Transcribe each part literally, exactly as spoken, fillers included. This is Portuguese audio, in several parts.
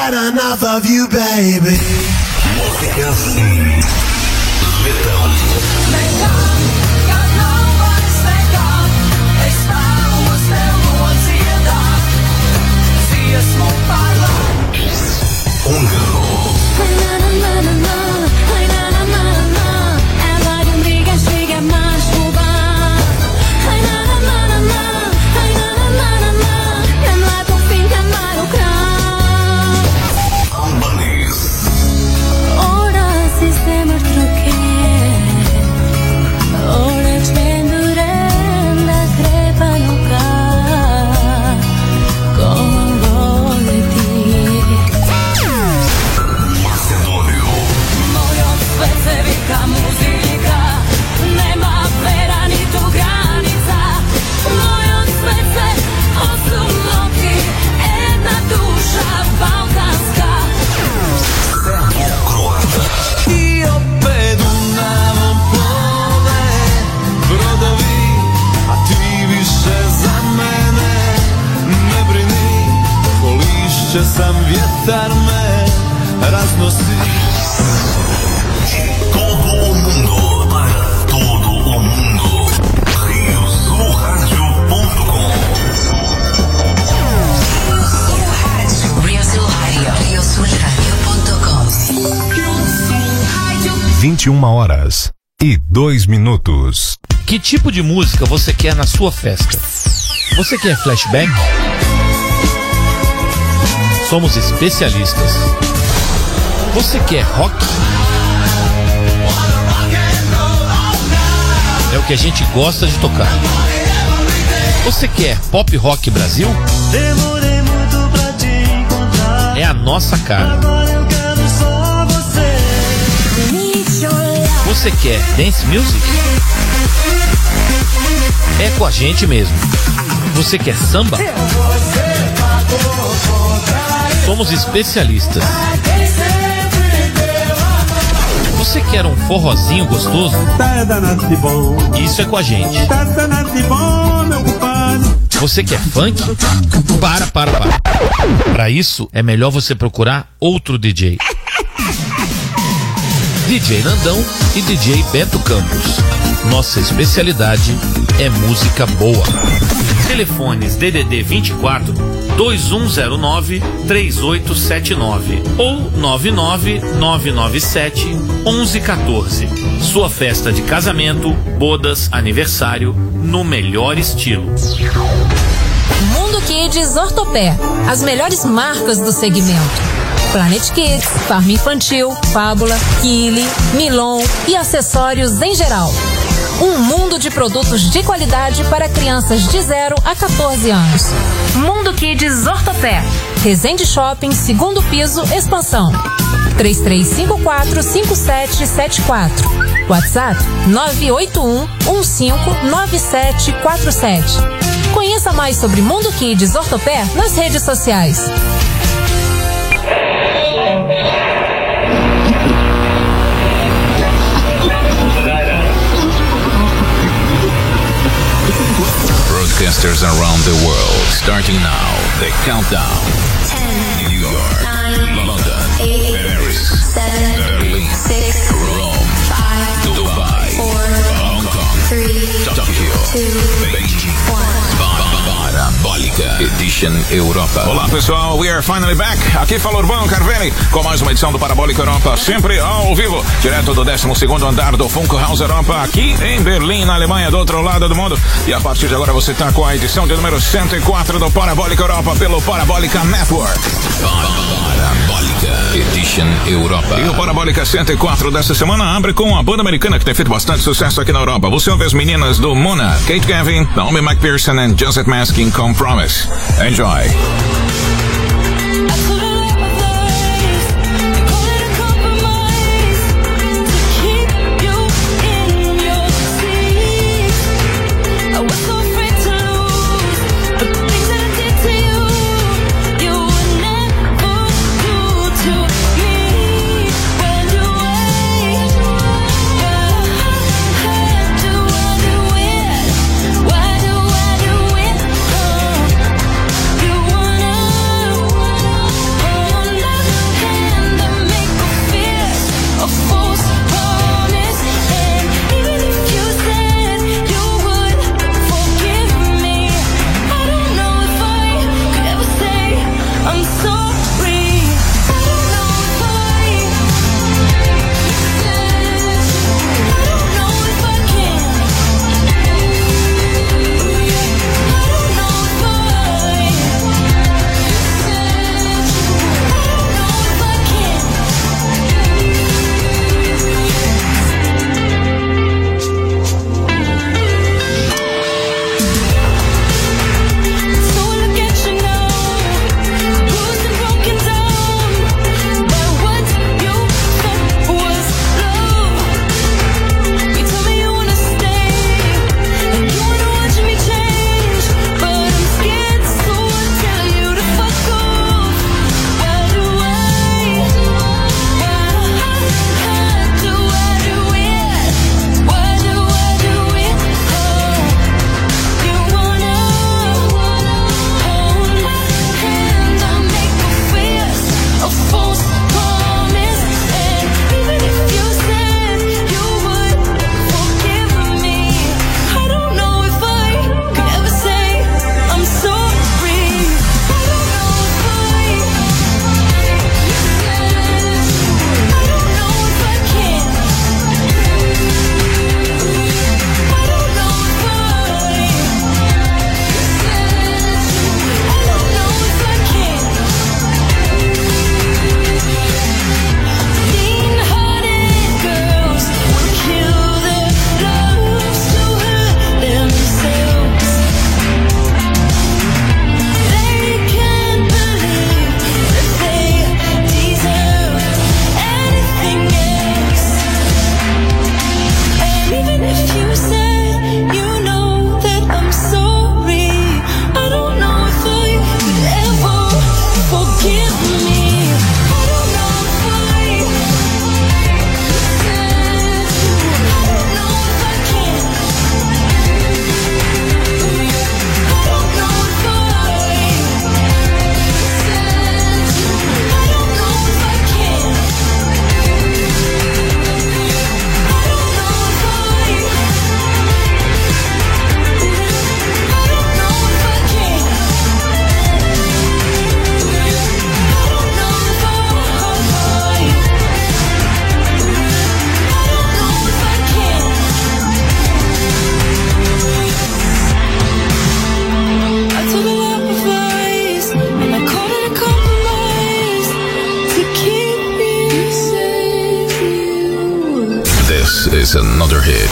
had enough of you, baby. Música assim, letal. Sam vjetar me raznosi. Todo o mundo, para todo o mundo. Rio Sul Rádio ponto com. Rio Sul Rádio. Rio Sul Rádio ponto com. vinte e uma horas e dois minutos. Que tipo de música você quer na sua festa? Você quer flashback? Somos especialistas. Você quer rock? É o que a gente gosta de tocar. Você quer pop rock Brasil? Demorei muito pra te encontrar. É a nossa cara. Agora eu quero só você. Você quer dance music? É com a gente mesmo. Você quer samba? Somos especialistas. Você quer um forrozinho gostoso? Tá danado de bom. Isso é com a gente. Tá danado de bom, meu compadre. Você quer funk? Para, para, para. Para isso, é melhor você procurar outro D J. D J Nandão e D J Beto Campos. Nossa especialidade é música boa. Telefones D D D vinte e quatro, dois um zero nove, três oito sete nove ou nove nove nove nove sete, um um um quatro. Sua festa de casamento, bodas, aniversário, no melhor estilo. Mundo Kids Ortopé. As melhores marcas do segmento. Planet Kids, Farm Infantil, Fábula, Kili, Milon e acessórios em geral. Um mundo de produtos de qualidade para crianças de zero a quatorze anos. Mundo Kids Ortopé. Resende Shopping, segundo piso, expansão. três três cinco quatro, cinco sete sete quatro. WhatsApp nove oito um, um cinco nove sete quatro sete. Conheça mais sobre Mundo Kids Ortopé nas redes sociais. Broadcasters around the world, starting now, the countdown. ten, New York, nine, London, eight, Paris, seven, Berlin, six, Rome, five, Dubai, four, Hong Kong, three, Tokyo, two, Beijing, one. Parabólica Edition Europa. Olá pessoal, we are finally back. Aqui fala Urbano Carveni com mais uma edição do Parabólica Europa, sempre ao vivo, direto do décimo segundo andar do Funkhaus Europa, aqui em Berlim, na Alemanha, do outro lado do mundo. E a partir de agora você está com a edição de número cento e quatro do Parabólica Europa pelo Parabólica Network. Parabólica Edition Europa. E o Parabólica cento e quatro dessa semana abre com uma banda americana que tem feito bastante sucesso aqui na Europa. Você ouve as meninas do Mona, Kate Gavin, Naomi McPherson e Joseph Masking com Promise. Enjoy. Wanna is another hit.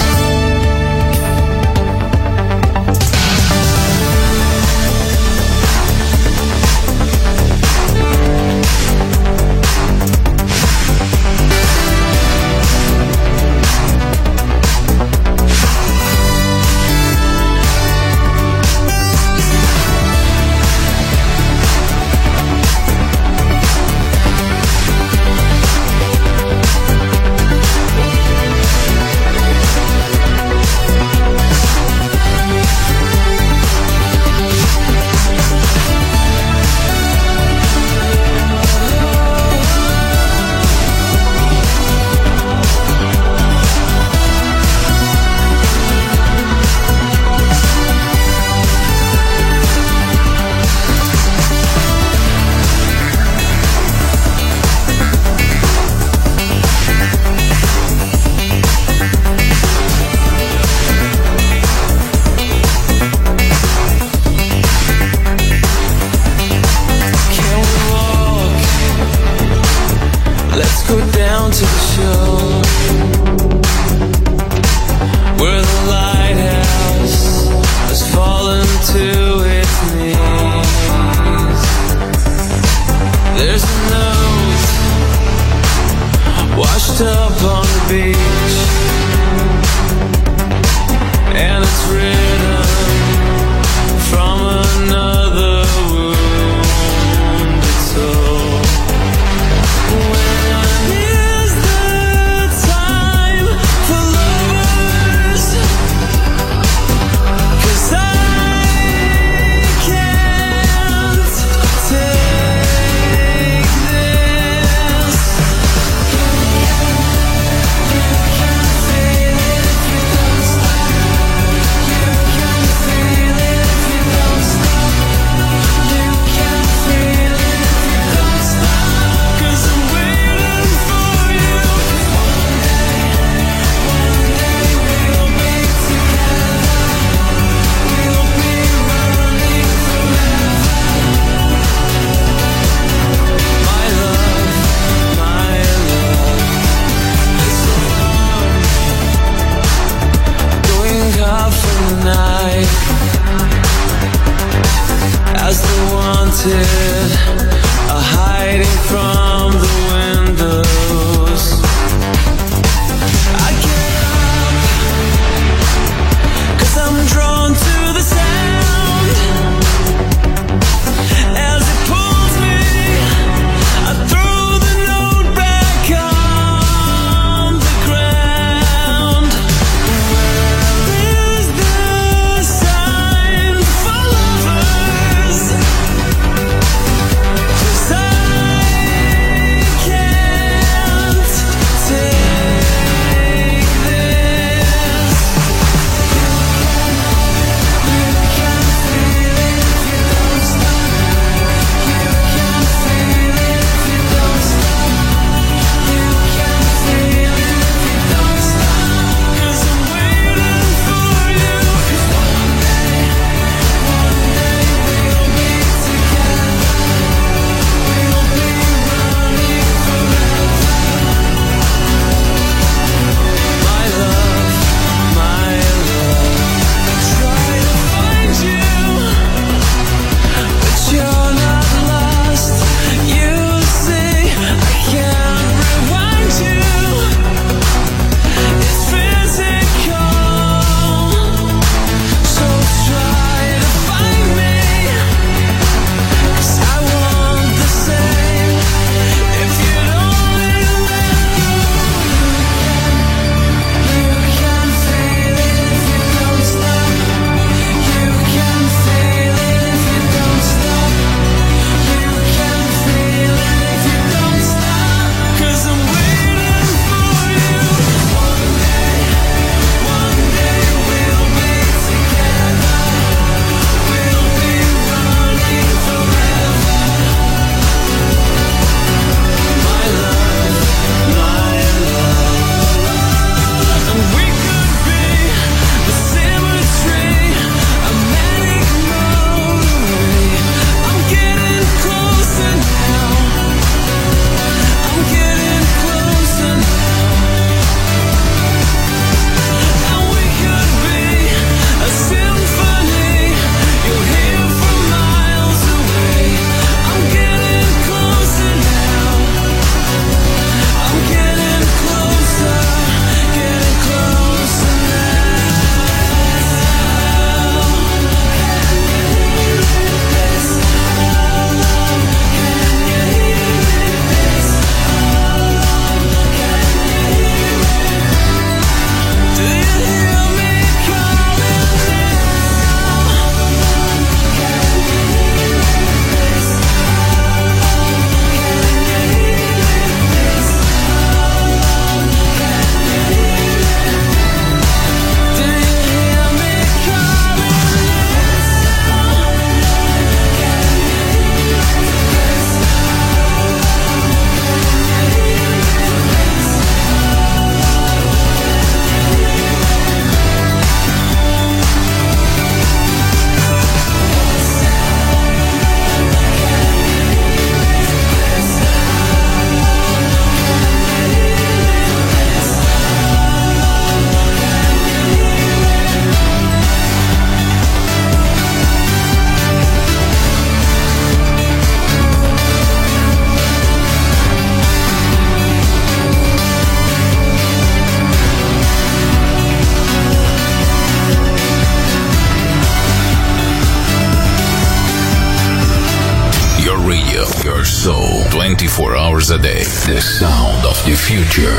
twenty-four hours a day. The sound of the future.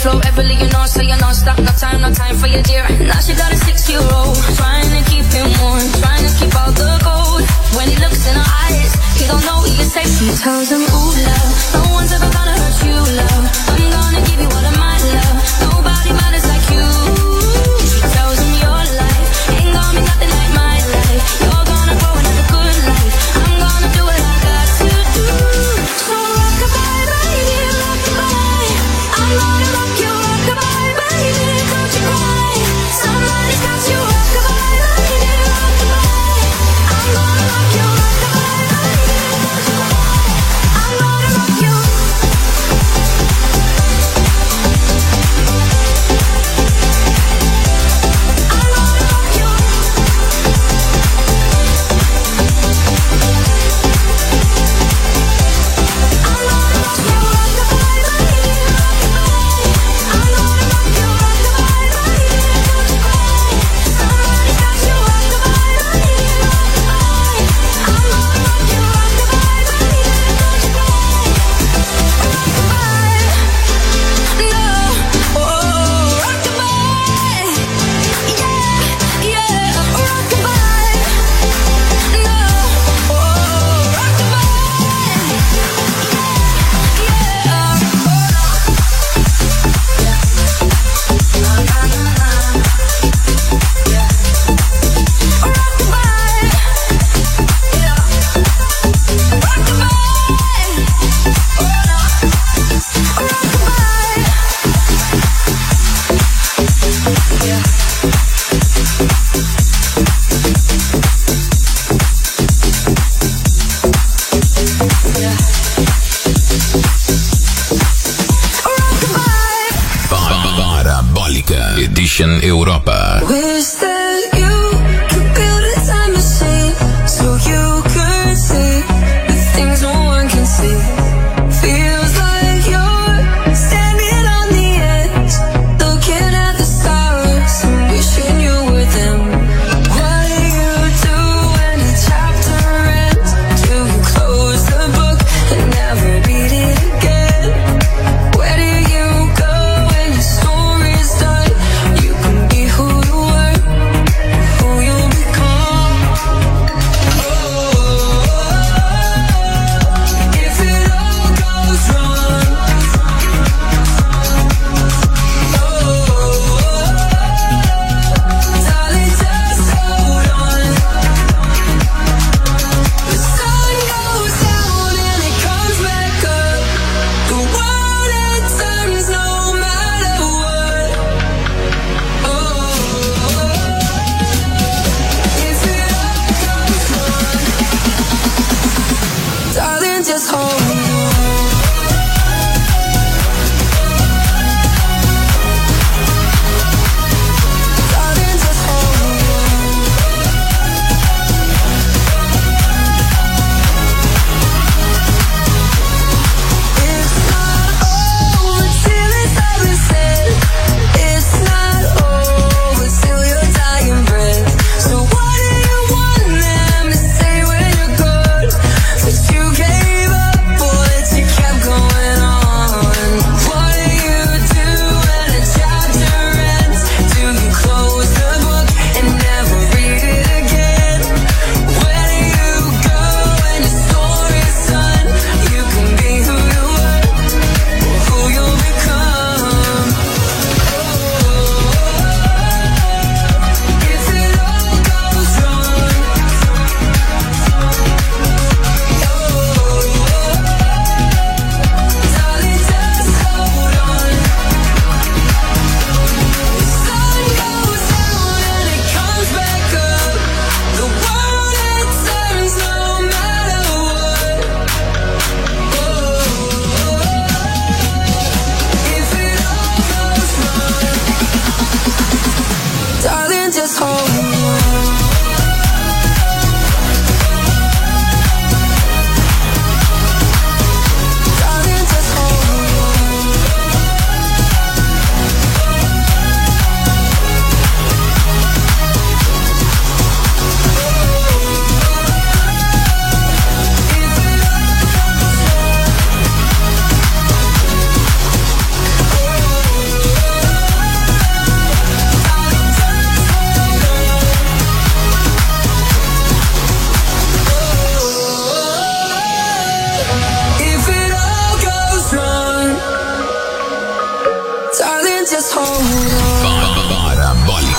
flow, everly, you know, so you're non-stop. No time, no time for your dear. Now she got a six-year-old, trying to keep him warm, trying to keep all the gold. When he looks in her eyes, he don't know he is safe. She tells him, ooh, love, no one's ever gonna hurt you, love. I'm gonna give you all of my love. Nobody matters like you. She tells him your life ain't gonna be nothing like my life. You're gonna go and have a good life. I'm gonna do what I got to do. So rock-a-bye, baby, rock-a-bye. I'm gonna rock you, rock-a-bye, baby, don't you cry. Somebody's got you, rock-a-bye, baby, rock-a-bye. I'm gonna rock you, rock-a-bye, baby, don't you cry. I'm gonna rock you. Edition Europa. Wish that you could build a time machine so you could see the things no one can see. Feels like you're standing on the edge, looking at the stars and wishing you were them. What do you do when the chapter ends? Do you close the book and never read it again? Where do you go when your story's done? You can be who you were, who you become. Oh, if it all goes wrong, oh, darling, just hold on. The sun goes down and it comes back up. The world it turns no matter what. Oh, if it all goes wrong, darling, just hold on. Darling, just hold on. It's not over till it's all been said. It's not over till your dying breath. So what do you want them to say when you're gone? That you gave up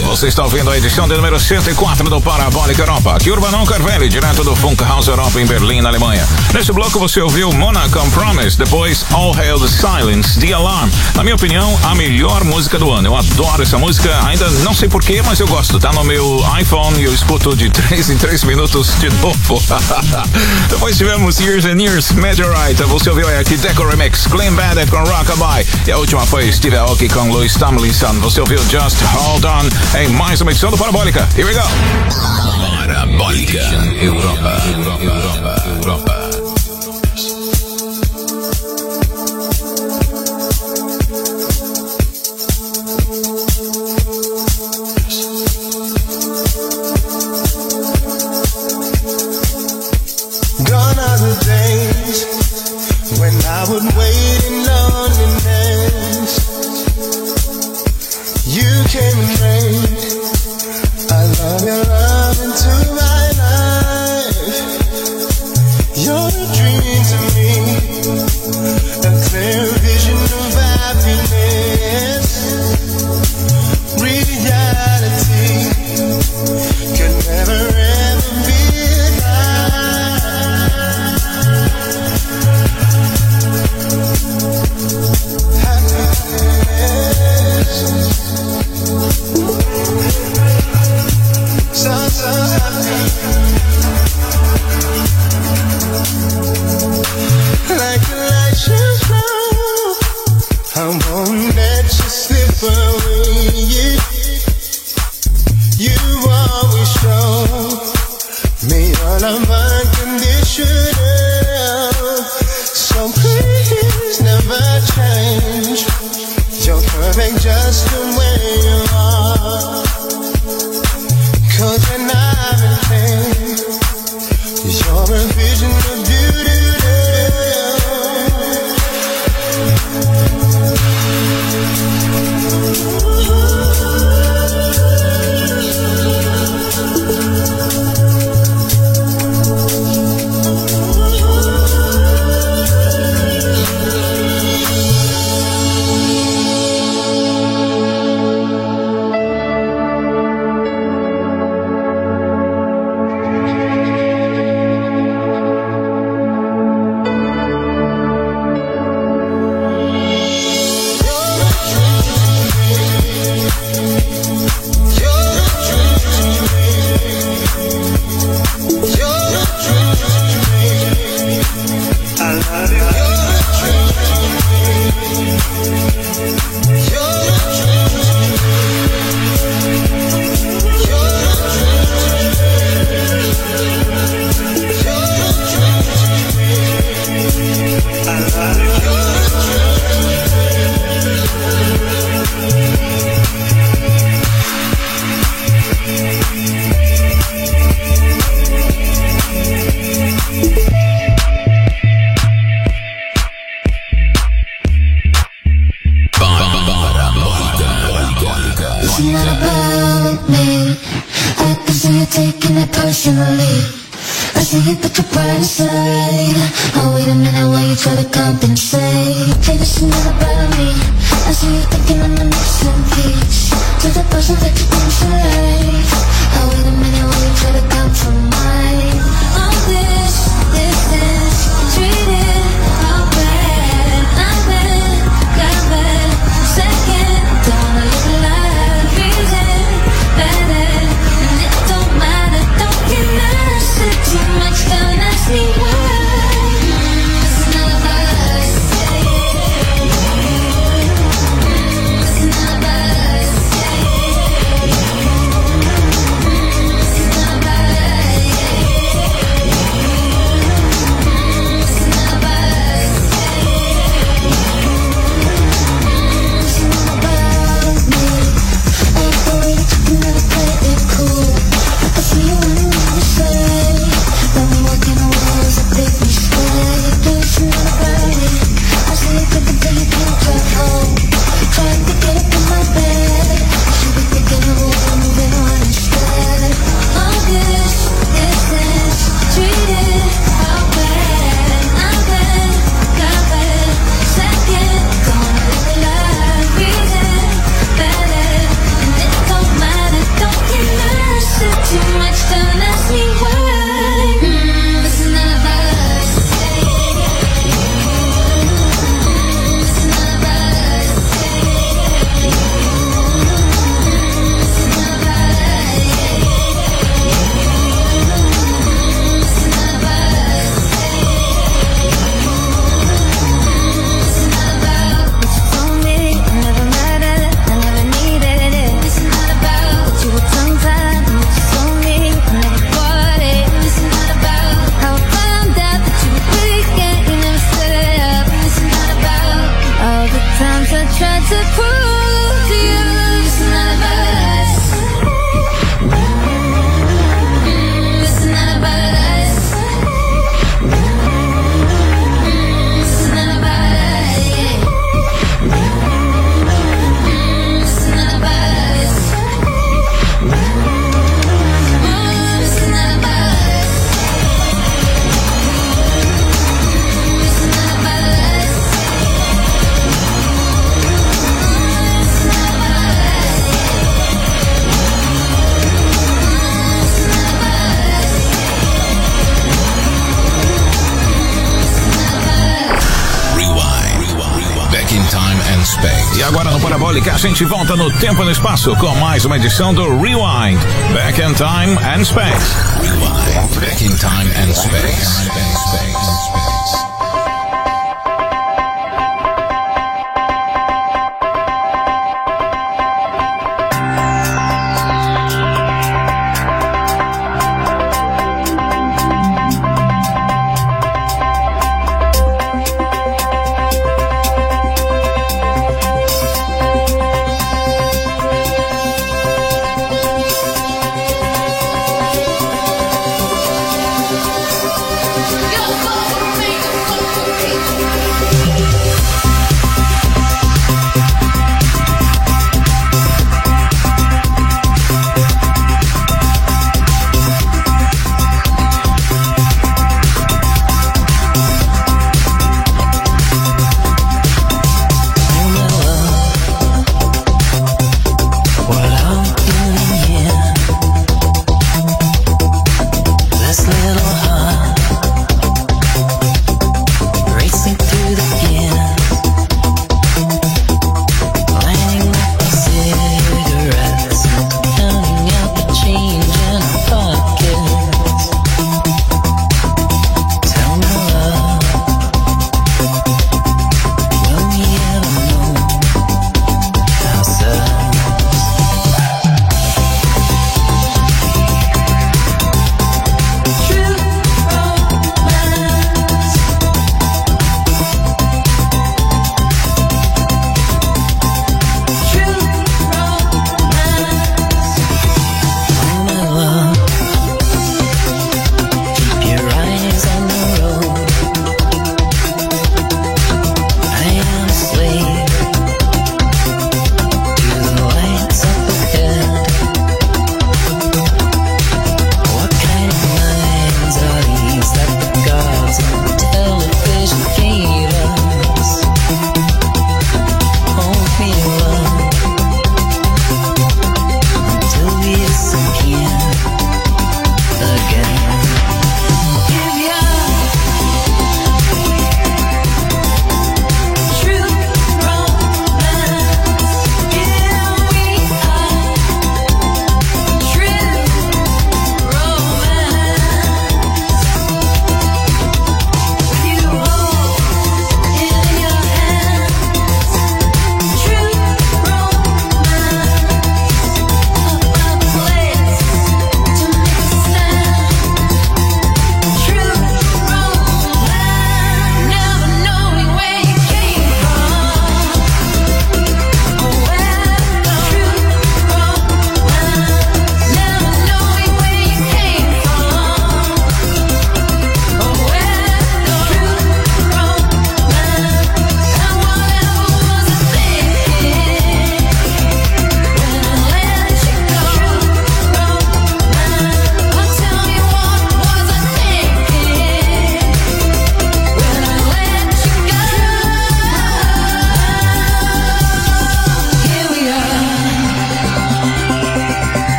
Você está ouvindo a edição de número cento e quatro do Parabólica Europa. Aqui Urbanão Carvelli, direto do Funk House Europa em Berlim, na Alemanha. Nesse bloco você ouviu Mona com Promise, depois All Hail the Silence, The Alarm. Na minha opinião, a melhor música do ano. Eu adoro essa música, ainda não sei porquê, mas eu gosto. Tá no meu iPhone e eu escuto de três em três minutos de novo. Depois tivemos Years and Years, Majorite. Você ouviu aí aqui Deco Remix, Clean Bandit com Rockabye. E a última foi Steve Aoki com Louis Tomlinson. Você ouviu Just Hold On em mais uma edição do Parabólica. Here we go. Parabólica Europa, Europa, Europa, Europa. Gone are the days when I would wait in loneliness. You came and rained. I love your love into my life. You're a dream to me, a clear vision of happiness. Reality could never ever be mine. Happiness. So, so happy. Like the light you flow, I won't let you slip away. You always show me all of unconditional. So please never change. You're perfect just the way you are. Cause when I'm in pain, you're a vision of beauty. It's not about E agora no Parabólica a gente volta no tempo e no espaço com mais uma edição do Rewind. Back in Time and Space. Rewind. Back in Time and Space.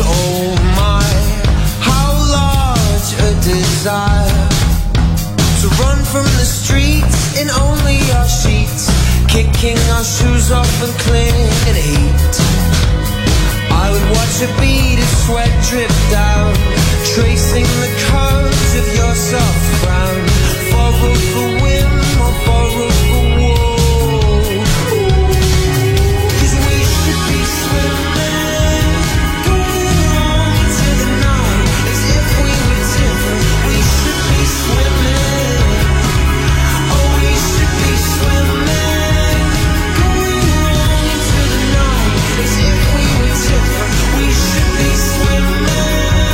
desire to run from the streets in only our sheets, kicking our shoes off and clinging heat. I would watch a bead of sweat drip down, tracing the curves of your soft brown. Borrow for whim or borrow for woe, 'cause we should be swimming, going on into the night as if we were different. We should be swimming, oh we should be swimming, going on into the night as if we were different. We should be swimming.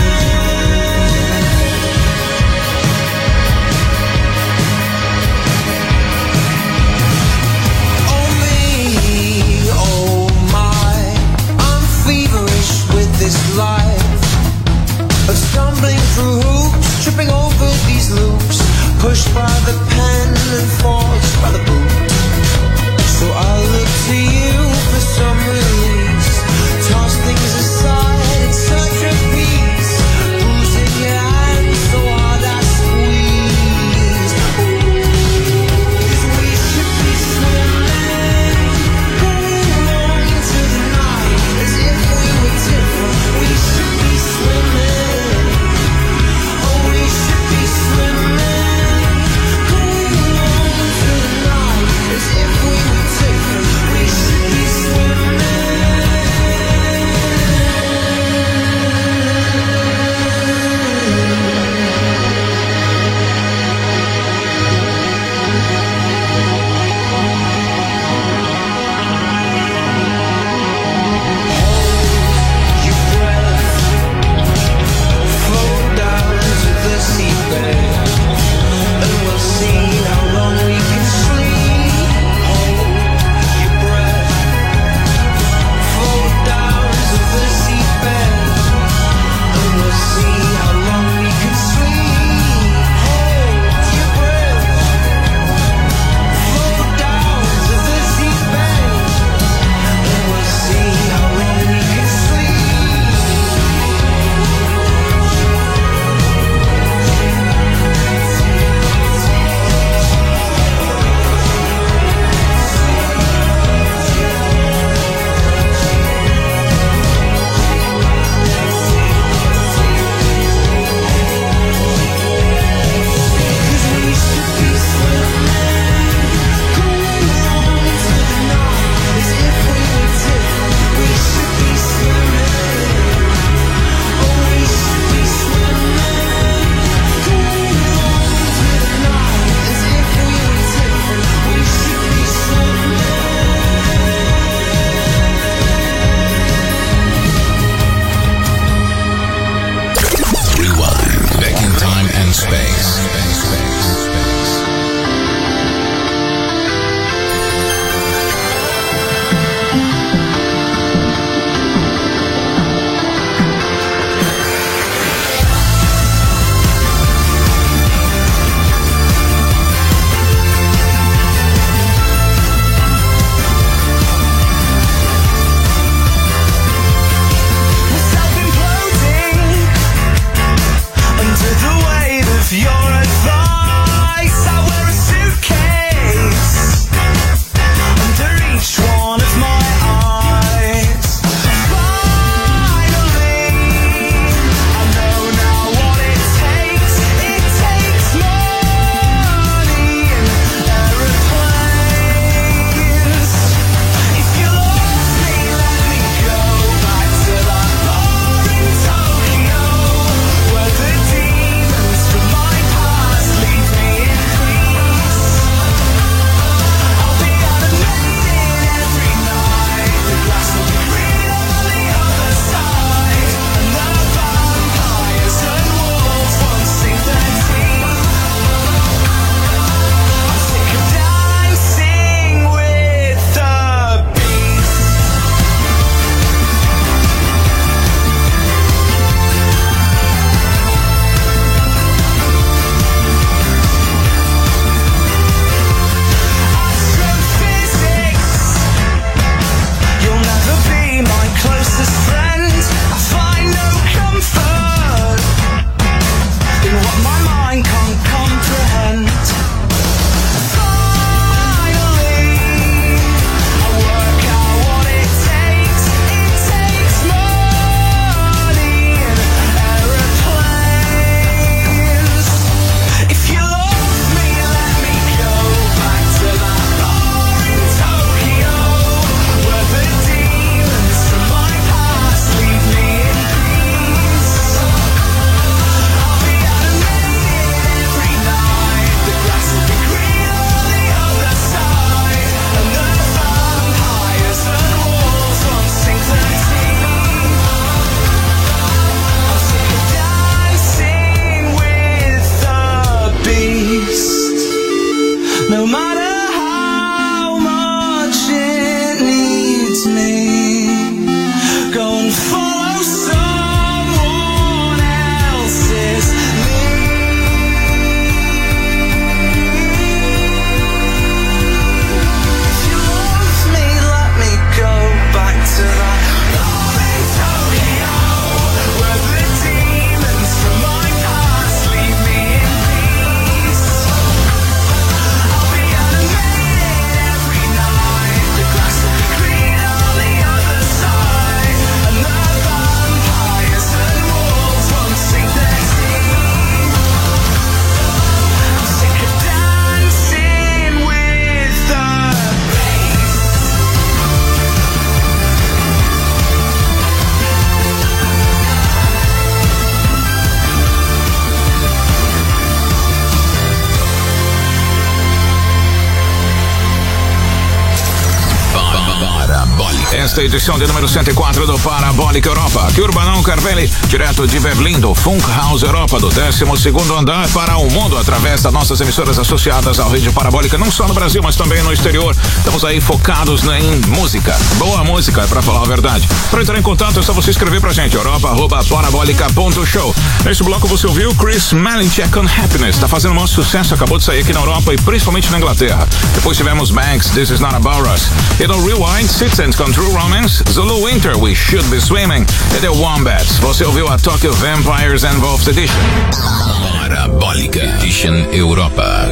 Oh me, oh my, I'm feverish with this life of stumbling through hoops, tripping over these loops, pushed by the pen and forced by the boot. So I'll look to you for some release, toss things aside in search of peace, bruising your hands so hard I squeeze. 'Cause we should be swimming, going on into the night as if we were different. We should be swimming, oh we should be swimming, going on into esta edição de número cento e quatro do Parabólica Europa. Aqui Urbanão Carvelli, direto de Berlim, do Funk House Europa, do décimo segundo andar para o mundo, através das nossas emissoras associadas à rede Parabólica, não só no Brasil, mas também no exterior. Estamos aí focados em música. Boa música, pra falar a verdade. Para entrar em contato, é só você escrever pra gente, europa arroba parabólica ponto show. Neste bloco você ouviu Chris Malinchek on Happiness, tá fazendo um sucesso, acabou de sair aqui na Europa e principalmente na Inglaterra. Depois tivemos Banks, This Is Not About Us. E no Rewind, Citizens com True Romance, Zulu Winter, We Should Be Swimming, e The Wombats. Você ouviu a Tokyo Vampires Involved Edition. Parabólica Edition Europa.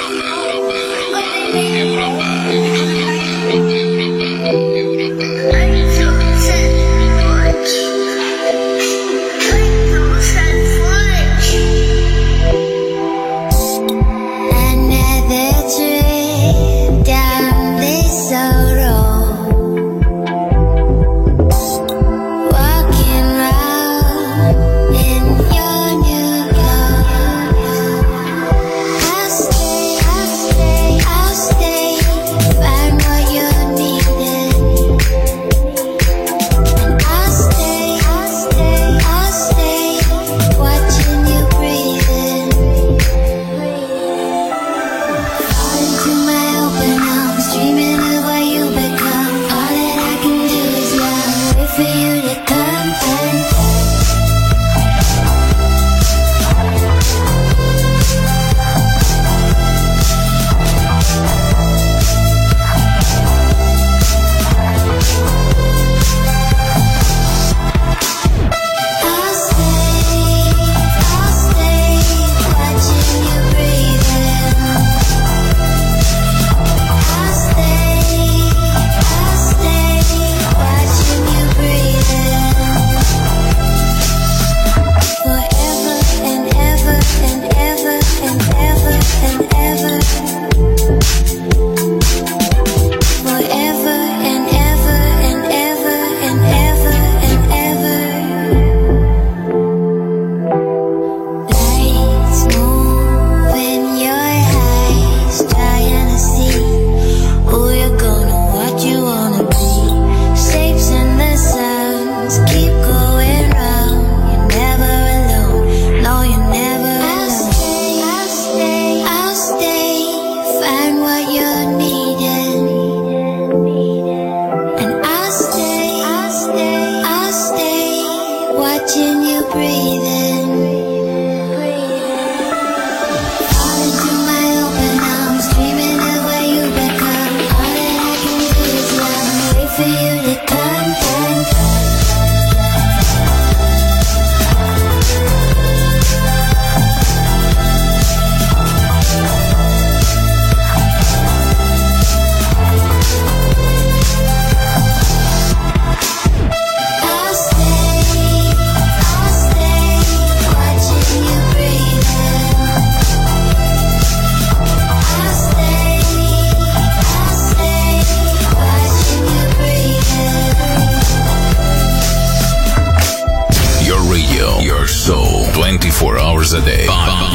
twenty-four hours a day.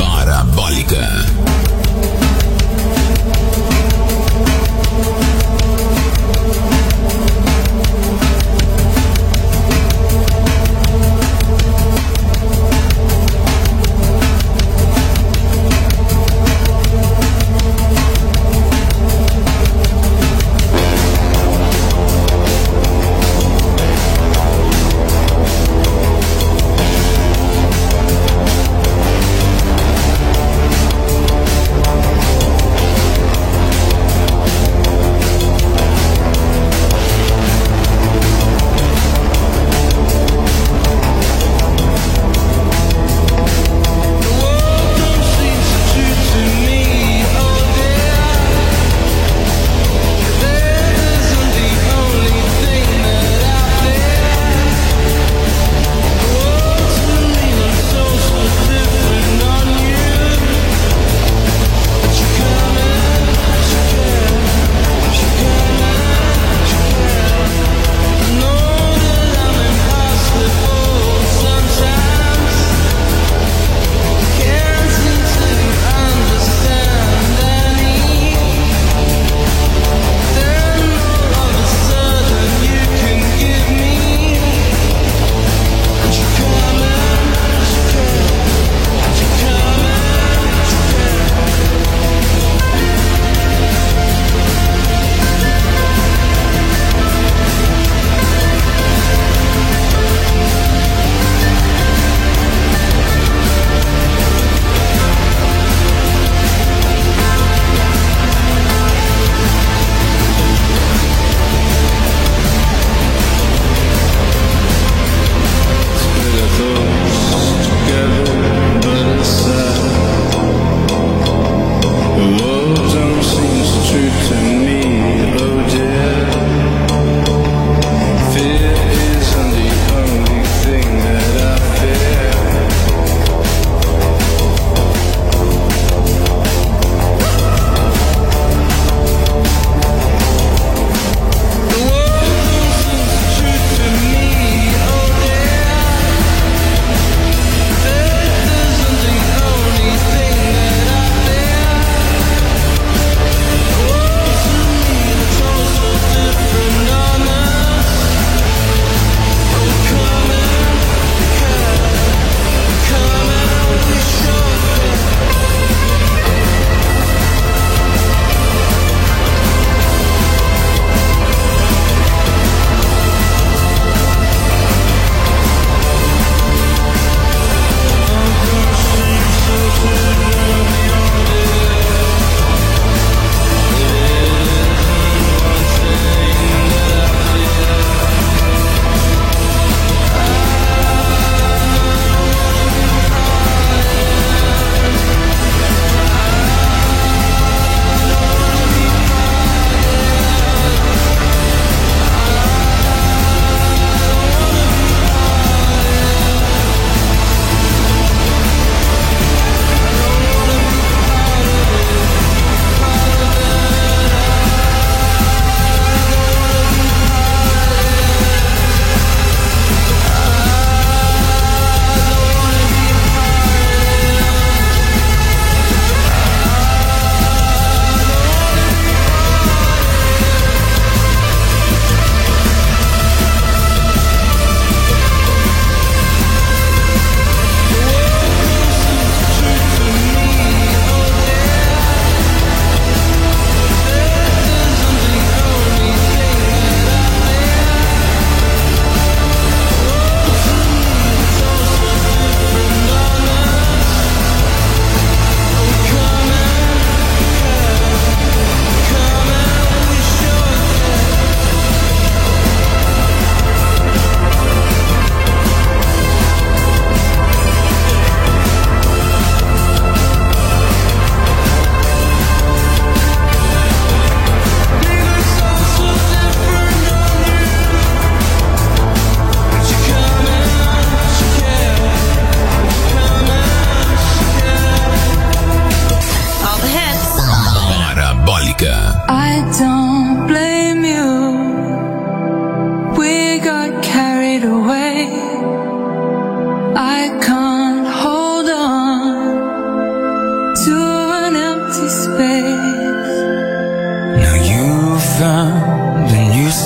Parabólica.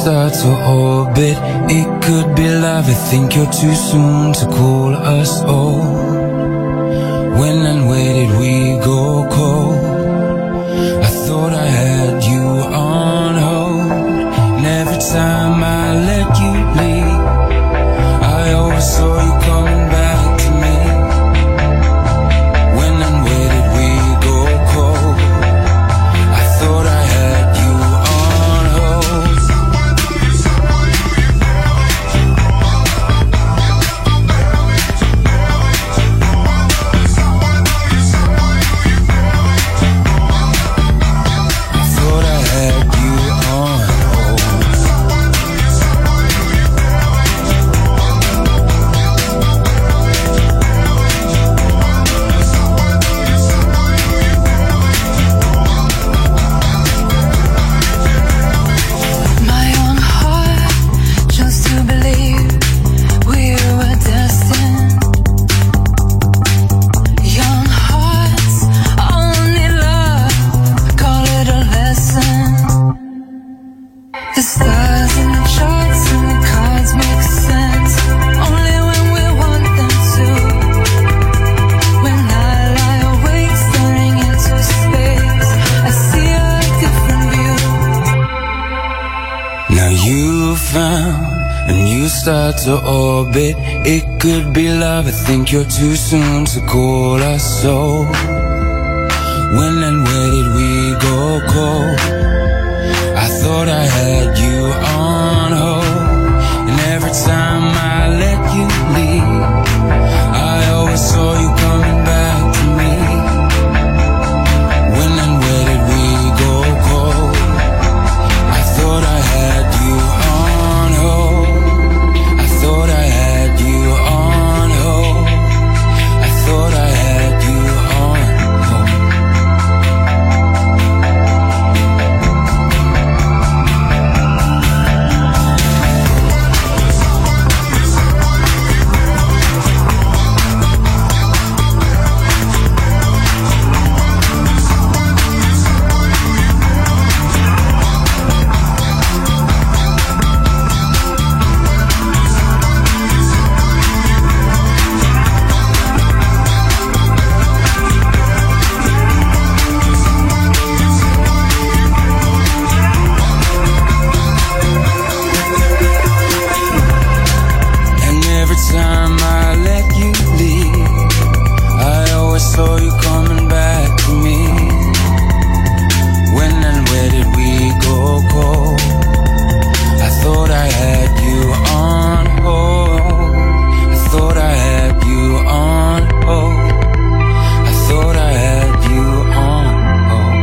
start to orbit. It could be love, I think you're too soon to call us old. When and where did we go cold? I thought I had you on hold, and every time I let you leave, I always saw you coming back to me. When and where did we go cold? I thought I had you on hold. I thought I had you on hold. My own heart chose to believe we were destined. Young hearts only love, call it a lesson. The stars and the charts and the cards make sense only when we want them to. When I lie awake staring into space, I see a different view. Now you found a new star to orbit. It could be love, I think you're too soon to call us so. When and where did we go cold? I thought I had you on hold, and every time I let you leave, I always saw you coming back to me. When and where did we go cold? I thought I had you on hold. I thought I had you on hold. I thought I had you on hold. And every time I let you leave, I always saw you coming back to me. When and where did we go cold? I thought I had you on hold. I thought I had you on hold. I thought I had you on hold.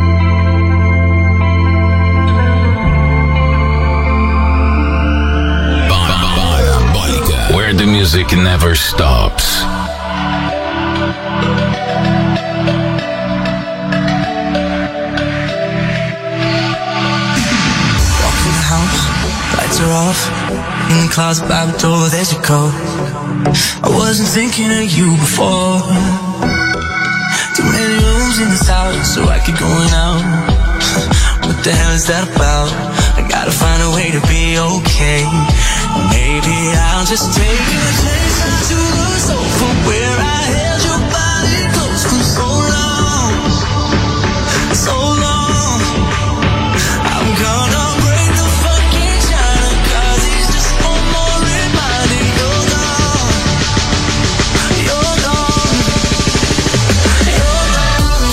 Parabolica, where the music never stops. Walk in the house, lights are off. In the closet by the door, there's your coat. I wasn't thinking of you before. Too many rooms in this house, so I keep going out. What the hell is that about? I gotta find a way to be okay. Maybe I'll just take a chance to the sofa where I held your body close for so long, so long. I'm gonna break the fucking china, 'cause it's just one more reminder you're gone, you're gone, you're gone.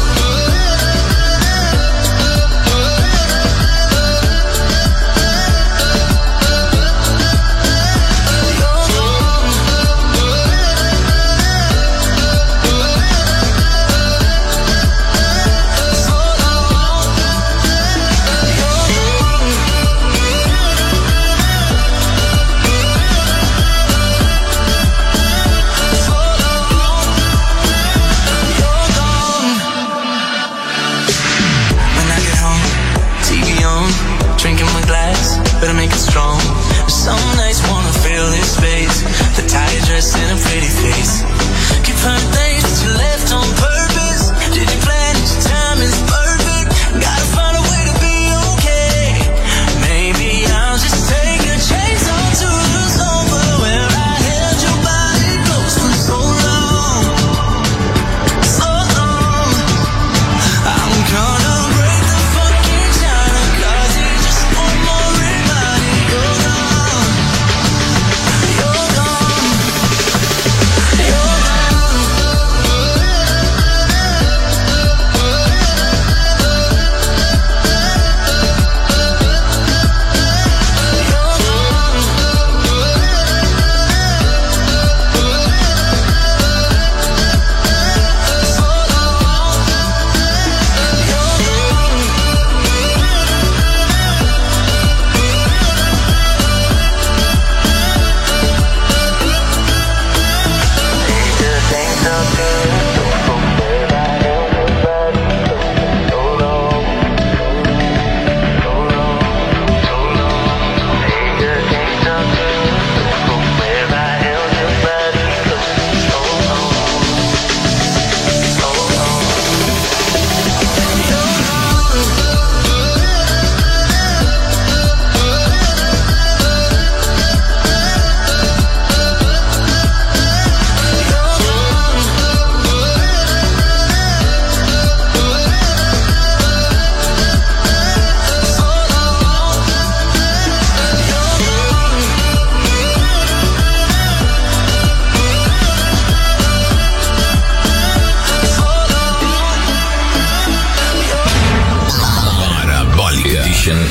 Better make it strong. Some nights wanna fill this space. The tired dress and a pretty face. Keep finding things that you left on purpose. Did you plan it? Your time is perfect. Gotta find a way to be okay. Maybe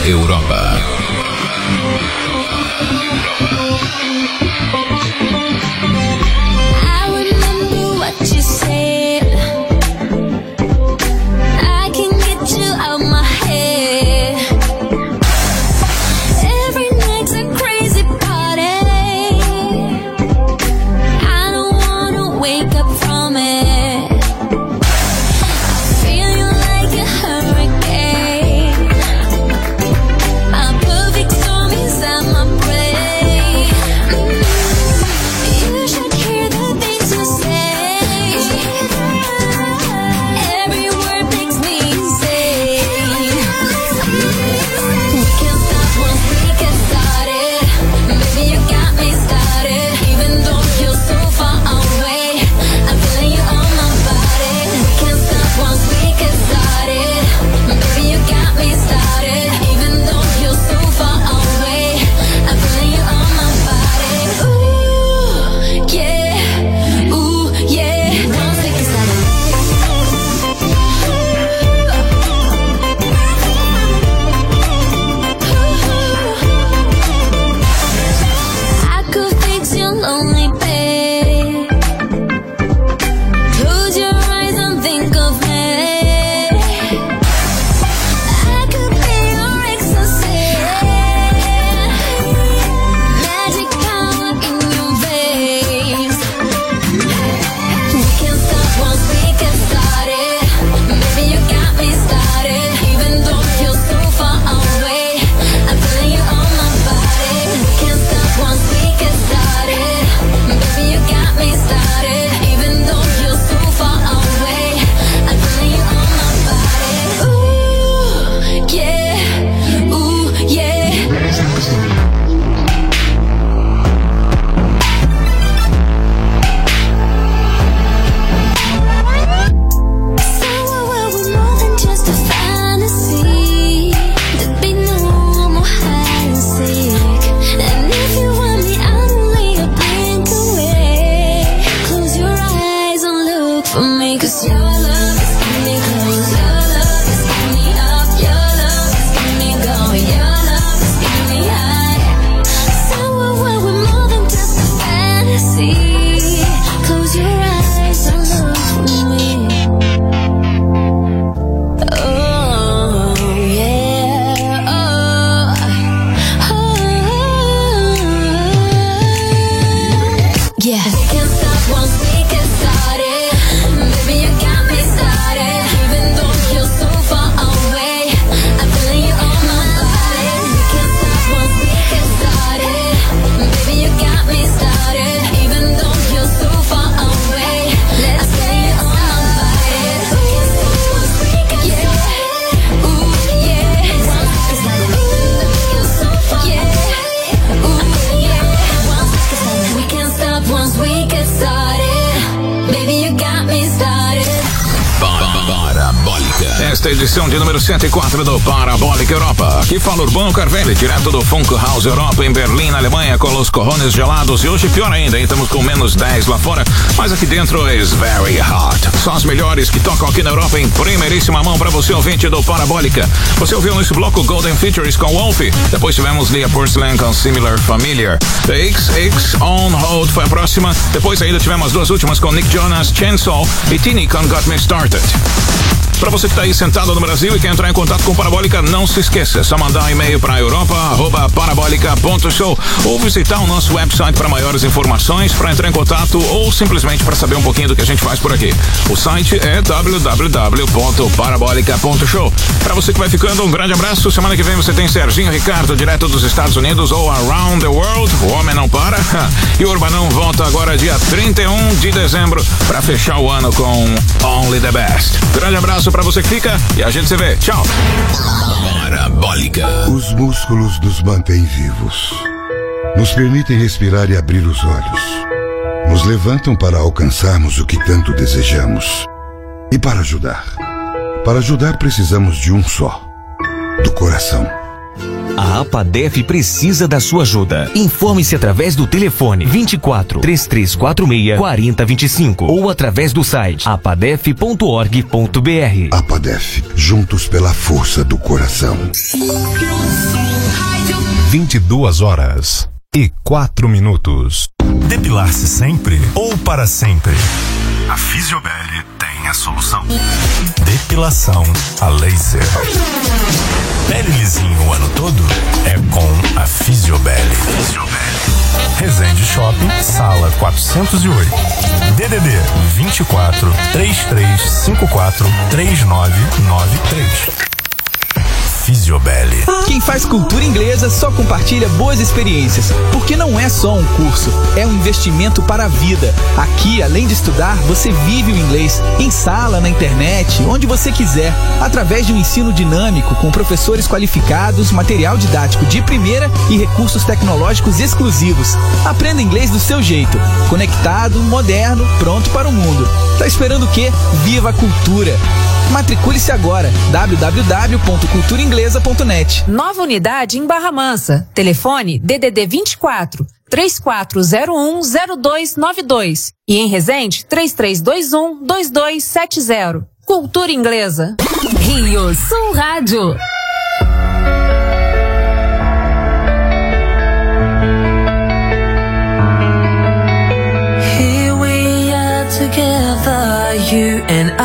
Europa. I remember what you said. I can get you out my head. Every night's a crazy party. I don't wanna wake up from it. I feel you like a hurricane. My perfect storm is at my brain. You should hear the things you say. Every word makes me insane. We can't stop once we get started. Baby, you got me started. Even though you're so far away, I'm feeling you on my body. We can't stop once we get started. Baby, you got me started. Even though you're so far away, I'm feeling you on my body. Ooh, yeah, ooh, yeah. Once we get started. I could fix your lonely bed. Close your eyes and think of me. I could be your ecstasy. Magic power in your veins. We can't stop once we get started. Baby, you got me started. Even though you're so far away, I'm feeling you on my body. We can't stop once we get started. Baby, you got me started. Even though you're so far away, I'm feeling you on my body. Ooh, yeah, ooh, yeah. Somewhere where we're more than just a fantasy. There'd be no more hide and seek. And if you want me, I'm only a blink away. Close your eyes and look for me, 'cause your love is keeping me close. Your love is keeping me up. Your love is keeping me going. Your love is keeping me high. Somewhere where we're more than just a fantasy. Close your eyes and look for me. Oh, yeah. Oh, oh. Yeah. We can't stop once we get started. Baby, you got me started. Even though you're so far away, I'm feeling you on my body. We can't stop once we get started. Baby, you got me started. Even though you're so far away, let's stay on my body. We can't stop once we get started. Ooh, yeah. Once we get started. You're so far away. Ooh, yeah. Once we get started. We can't stop once we get started. Baby, you got me started. Parabólica. Esta é a edição de número cento e quatro do Parabólica Europa. Aqui fala Urbano Carvelli, direto do Funk House Europa, em Berlim, na Alemanha, com os corrones gelados. E hoje pior ainda, hein? Estamos com menos dez lá fora, mas aqui dentro is very hot. Só as melhores que tocam aqui na Europa em primeiríssima mão pra você, ouvinte do Parabólica. Você ouviu nesse bloco Golden Features com Wolf. Depois tivemos Leah Porcelain com Similar Familiar. The X X On Hold foi a próxima. Depois ainda tivemos as duas últimas com Nick Jonas, Chainsaw e Tini com Got Me Started. Pra você que tá aí sentado no Brasil e quer entrar em contato com Parabólica, não se esqueça, é só mandar um e-mail para europa arroba parabólica ponto show ou visitar o nosso website para maiores informações, para entrar em contato ou simplesmente para saber um pouquinho do que a gente faz por aqui. O site é w w w ponto parabólica ponto show. Pra você que vai ficando, um grande abraço. Semana que vem você tem Serginho Ricardo, direto dos Estados Unidos ou Around the World. O homem não para. E o Urbanão volta agora dia trinta e um de dezembro para fechar o ano com Only the Best. Grande abraço pra você que fica e a gente se vê. Tchau. Parabólica. Os músculos nos mantêm vivos. Nos permitem respirar e abrir os olhos. Nos levantam para alcançarmos o que tanto desejamos. E para ajudar. Para ajudar precisamos de um só. Do coração. A APADEF precisa da sua ajuda. Informe-se através do telefone vinte e quatro, três três quatro seis, quatro zero dois cinco ou através do site apadef ponto org ponto br. APADEF, juntos pela força do coração. vinte e duas horas e quatro minutos. Depilar-se sempre ou para sempre? A Fisiobel tem a solução. Depilação a laser. Pele lisinho o ano todo? É com a Fisiobel. Fisiobel. Resende Shopping, sala quatrocentos e oito. D D D vinte e quatro, trinta e três cinquenta e quatro, trinta e nove noventa e três. Fisiobel. Quem faz cultura inglesa só compartilha boas experiências, porque não é só um curso, é um investimento para a vida. Aqui, além de estudar, você vive o inglês, em sala, na internet, onde você quiser, através de um ensino dinâmico, com professores qualificados, material didático de primeira e recursos tecnológicos exclusivos. Aprenda inglês do seu jeito, conectado, moderno, pronto para o mundo. Tá esperando o quê? Viva a cultura! Matricule-se agora, w w w ponto cultura inglesa ponto net. Nova unidade em Barra Mansa. Telefone D D D vinte e quatro, três quatro zero um, zero dois nove dois. E em Resende, três três dois um, dois dois sete zero. Cultura Inglesa. Rio Sul Rádio. Here we are together, you and